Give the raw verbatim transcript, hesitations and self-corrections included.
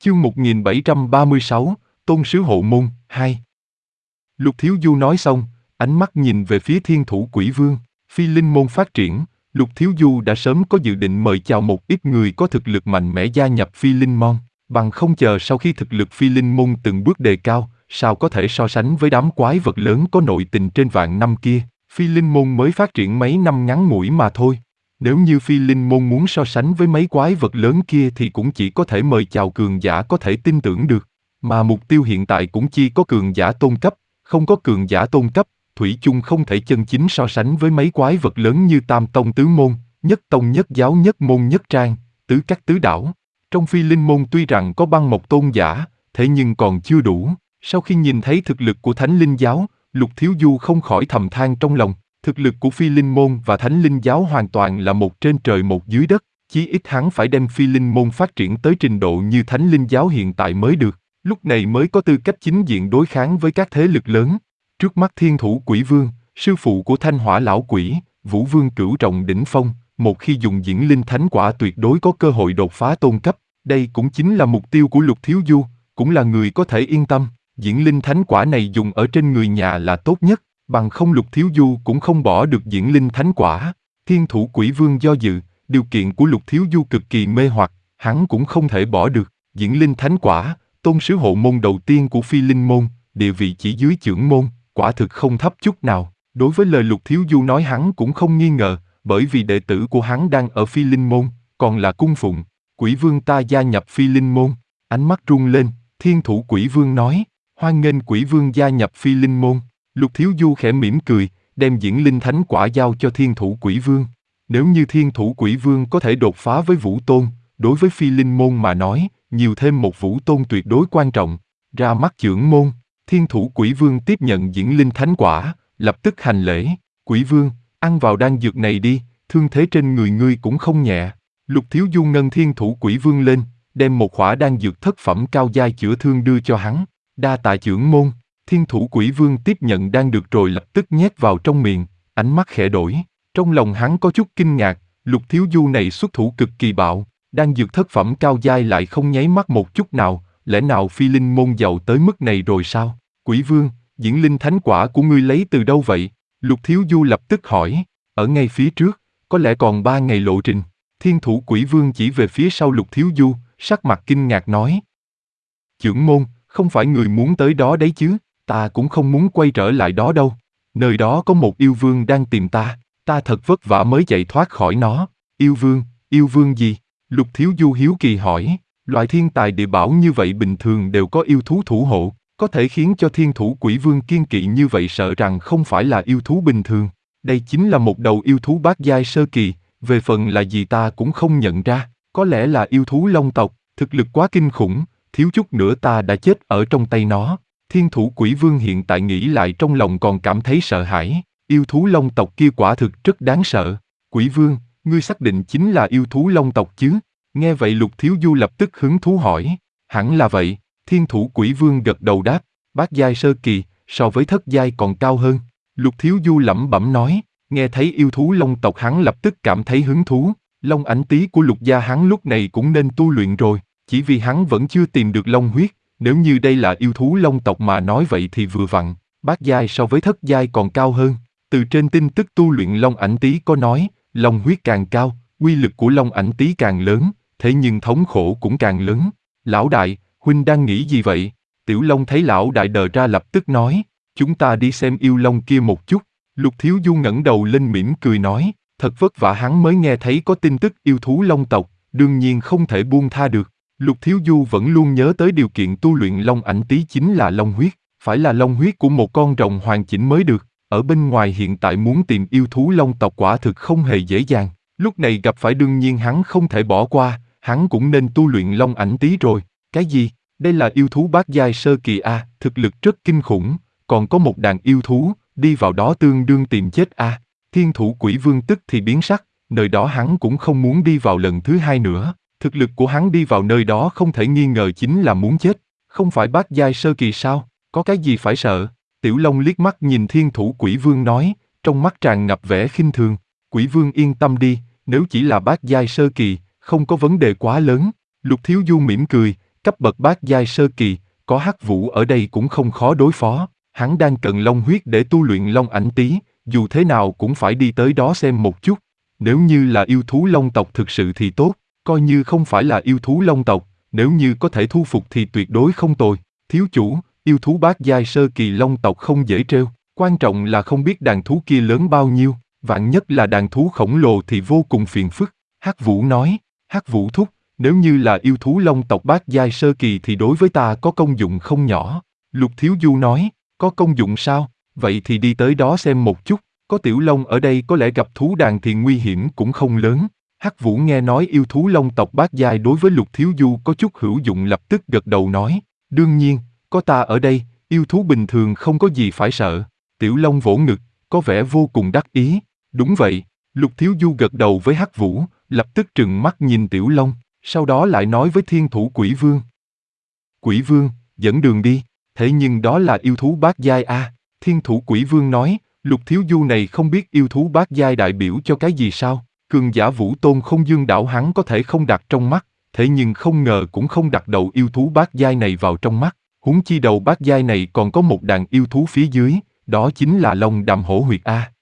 Chương một nghìn bảy trăm ba mươi sáu, Tôn sứ hộ môn, hai. Lục Thiếu Du nói xong, ánh mắt nhìn về phía Thiên Thủ Quỷ Vương. Phi linh môn phát triển, Lục Thiếu Du đã sớm có dự định mời chào một ít người có thực lực mạnh mẽ gia nhập Phi linh môn, bằng không chờ sau khi thực lực Phi linh môn từng bước đề cao, sao có thể so sánh với đám quái vật lớn có nội tình trên vạn năm kia. Phi linh môn mới phát triển mấy năm ngắn ngủi mà thôi. Nếu như Phi linh môn muốn so sánh với mấy quái vật lớn kia thì cũng chỉ có thể mời chào cường giả có thể tin tưởng được. Mà mục tiêu hiện tại cũng chỉ có cường giả tôn cấp, không có cường giả tôn cấp, thủy chung không thể chân chính so sánh với mấy quái vật lớn như Tam Tông Tứ Môn, Nhất Tông Nhất Giáo Nhất Môn Nhất Trang, Tứ Các Tứ Đảo. Trong Phi linh môn tuy rằng có băng mộc tôn giả, thế nhưng còn chưa đủ. Sau khi nhìn thấy thực lực của Thánh Linh Giáo, Lục Thiếu Du không khỏi thầm than trong lòng. Thực lực của Phi linh môn và Thánh Linh Giáo hoàn toàn là một trên trời một dưới đất, chí ít hắn phải đem Phi linh môn phát triển tới trình độ như Thánh Linh Giáo hiện tại mới được, lúc này mới có tư cách chính diện đối kháng với các thế lực lớn. Trước mắt Thiên Thủ Quỷ Vương, sư phụ của Thanh Hỏa Lão Quỷ, Vũ Vương Cửu Trọng đỉnh phong, một khi dùng Diễn Linh Thánh Quả tuyệt đối có cơ hội đột phá tôn cấp, đây cũng chính là mục tiêu của Lục Thiếu Du, cũng là người có thể yên tâm. Diễn Linh Thánh Quả này dùng ở trên người nhà là tốt nhất, bằng không Lục Thiếu Du cũng không bỏ được Diễn Linh Thánh Quả. Thiên Thủ Quỷ Vương do dự, điều kiện của Lục Thiếu Du cực kỳ mê hoặc, hắn cũng không thể bỏ được. Diễn Linh Thánh Quả, tôn sứ hộ môn đầu tiên của Phi linh môn, địa vị chỉ dưới chưởng môn, quả thực không thấp chút nào. Đối với lời Lục Thiếu Du nói hắn cũng không nghi ngờ, bởi vì đệ tử của hắn đang ở Phi linh môn, còn là cung phụng. Quỷ Vương ta gia nhập Phi linh môn. Ánh mắt rung lên, Thiên Thủ Quỷ Vương nói, hoan nghênh Quỷ Vương gia nhập Phi linh môn. Lục Thiếu Du khẽ mỉm cười, đem Diễn Linh Thánh Quả giao cho Thiên Thủ Quỷ Vương. Nếu như Thiên Thủ Quỷ Vương có thể đột phá với Vũ Tôn, đối với Phi linh môn mà nói, nhiều thêm một Vũ Tôn tuyệt đối quan trọng. Ra mắt chưởng môn, Thiên Thủ Quỷ Vương tiếp nhận Diễn Linh Thánh Quả, lập tức hành lễ. Quỷ Vương, ăn vào đan dược này đi, thương thế trên người ngươi cũng không nhẹ. Lục Thiếu Du nâng Thiên Thủ Quỷ Vương lên, đem một khỏa đan dược thất phẩm cao giai chữa thương đưa cho hắn. Đa tạ chưởng môn. Thiên Thủ Quỷ Vương tiếp nhận đan dược rồi lập tức nhét vào trong miệng, ánh mắt khẽ đổi. Trong lòng hắn có chút kinh ngạc, Lục Thiếu Du này xuất thủ cực kỳ bạo, đan dược thất phẩm cao giai lại không nháy mắt một chút nào, lẽ nào Phi linh môn giàu tới mức này rồi sao? Quỷ Vương, Diễn Linh Thánh Quả của ngươi lấy từ đâu vậy? Lục Thiếu Du lập tức hỏi. Ở ngay phía trước, có lẽ còn ba ngày lộ trình. Thiên Thủ Quỷ Vương chỉ về phía sau Lục Thiếu Du, sắc mặt kinh ngạc nói. Chưởng môn, không phải người muốn tới đó đấy chứ? Ta cũng không muốn quay trở lại đó đâu. Nơi đó có một yêu vương đang tìm ta, ta thật vất vả mới chạy thoát khỏi nó. Yêu vương, yêu vương gì? Lục Thiếu Du hiếu kỳ hỏi. Loại thiên tài địa bảo như vậy bình thường đều có yêu thú thủ hộ, có thể khiến cho Thiên Thủ Quỷ Vương kiên kỵ như vậy sợ rằng không phải là yêu thú bình thường. Đây chính là một đầu yêu thú bát giai sơ kỳ, về phần là gì ta cũng không nhận ra, có lẽ là yêu thú long tộc, thực lực quá kinh khủng, thiếu chút nữa ta đã chết ở trong tay nó. Thiên Thủ Quỷ Vương hiện tại nghĩ lại trong lòng còn cảm thấy sợ hãi, yêu thú long tộc kia quả thực rất đáng sợ. Quỷ Vương, ngươi xác định chính là yêu thú long tộc chứ? Nghe vậy Lục Thiếu Du lập tức hứng thú hỏi. Hẳn là vậy, Thiên Thủ Quỷ Vương gật đầu đáp, bát giai sơ kỳ, so với thất giai còn cao hơn. Lục Thiếu Du lẩm bẩm nói, nghe thấy yêu thú long tộc hắn lập tức cảm thấy hứng thú, long ảnh tý của Lục gia hắn lúc này cũng nên tu luyện rồi, chỉ vì hắn vẫn chưa tìm được long huyết. Nếu như đây là yêu thú long tộc mà nói vậy thì vừa vặn, bát giai so với thất giai còn cao hơn. Từ trên tin tức tu luyện long ảnh tý có nói, long huyết càng cao, uy lực của long ảnh tý càng lớn, thế nhưng thống khổ cũng càng lớn. Lão đại, huynh đang nghĩ gì vậy? Tiểu Long thấy lão đại đờ ra lập tức nói, chúng ta đi xem yêu long kia một chút. Lục Thiếu Du ngẩng đầu lên mỉm cười nói, thật vất vả hắn mới nghe thấy có tin tức yêu thú long tộc, đương nhiên không thể buông tha được. Lục Thiếu Du vẫn luôn nhớ tới điều kiện tu luyện long ảnh tý chính là long huyết, phải là long huyết của một con rồng hoàn chỉnh mới được. Ở bên ngoài hiện tại muốn tìm yêu thú long tộc quả thực không hề dễ dàng. Lúc này gặp phải đương nhiên hắn không thể bỏ qua, hắn cũng nên tu luyện long ảnh tý rồi. Cái gì? Đây là yêu thú bát giai sơ kỳ a, thực lực rất kinh khủng, còn có một đàn yêu thú, đi vào đó tương đương tìm chết a. Thiên Thủ Quỷ Vương tức thì biến sắc, nơi đó hắn cũng không muốn đi vào lần thứ hai nữa. Thực lực của hắn đi vào nơi đó không thể nghi ngờ chính là muốn chết, không phải bát giai sơ kỳ sao, có cái gì phải sợ? Tiểu Long liếc mắt nhìn Thiên Thủ Quỷ Vương nói, trong mắt tràn ngập vẻ khinh thường. Quỷ Vương yên tâm đi, nếu chỉ là bát giai sơ kỳ, không có vấn đề quá lớn. Lục Thiếu Du mỉm cười, cấp bậc bát giai sơ kỳ, có Hắc Vũ ở đây cũng không khó đối phó, hắn đang cần long huyết để tu luyện long ảnh tý, dù thế nào cũng phải đi tới đó xem một chút. Nếu như là yêu thú long tộc thực sự thì tốt, coi như không phải là yêu thú long tộc, nếu như có thể thu phục thì tuyệt đối không tồi. Thiếu chủ, yêu thú bát giai sơ kỳ long tộc không dễ trêu, quan trọng là không biết đàn thú kia lớn bao nhiêu, vạn nhất là đàn thú khổng lồ thì vô cùng phiền phức. Hắc Vũ nói, Hắc Vũ thúc, nếu như là yêu thú long tộc bát giai sơ kỳ thì đối với ta có công dụng không nhỏ. Lục Thiếu Du nói, có công dụng sao, vậy thì đi tới đó xem một chút, có tiểu long ở đây có lẽ gặp thú đàn thì nguy hiểm cũng không lớn. Hắc Vũ nghe nói yêu thú long tộc bát giai đối với Lục Thiếu Du có chút hữu dụng lập tức gật đầu nói, đương nhiên, có ta ở đây, yêu thú bình thường không có gì phải sợ. Tiểu Long vỗ ngực, có vẻ vô cùng đắc ý. Đúng vậy, Lục Thiếu Du gật đầu với Hắc Vũ, lập tức trừng mắt nhìn Tiểu Long, sau đó lại nói với Thiên Thủ Quỷ Vương. Quỷ Vương, dẫn đường đi, thế nhưng đó là yêu thú bát giai a. Thiên Thủ Quỷ Vương nói, Lục Thiếu Du này không biết yêu thú bát giai đại biểu cho cái gì sao? Cường giả Vũ Tôn Không Dương Đảo hắn có thể không đặt trong mắt, thế nhưng không ngờ cũng không đặt đầu yêu thú bát giai này vào trong mắt. Huống chi đầu bát giai này còn có một đàn yêu thú phía dưới, đó chính là Long Đàm Hổ Huyệt a.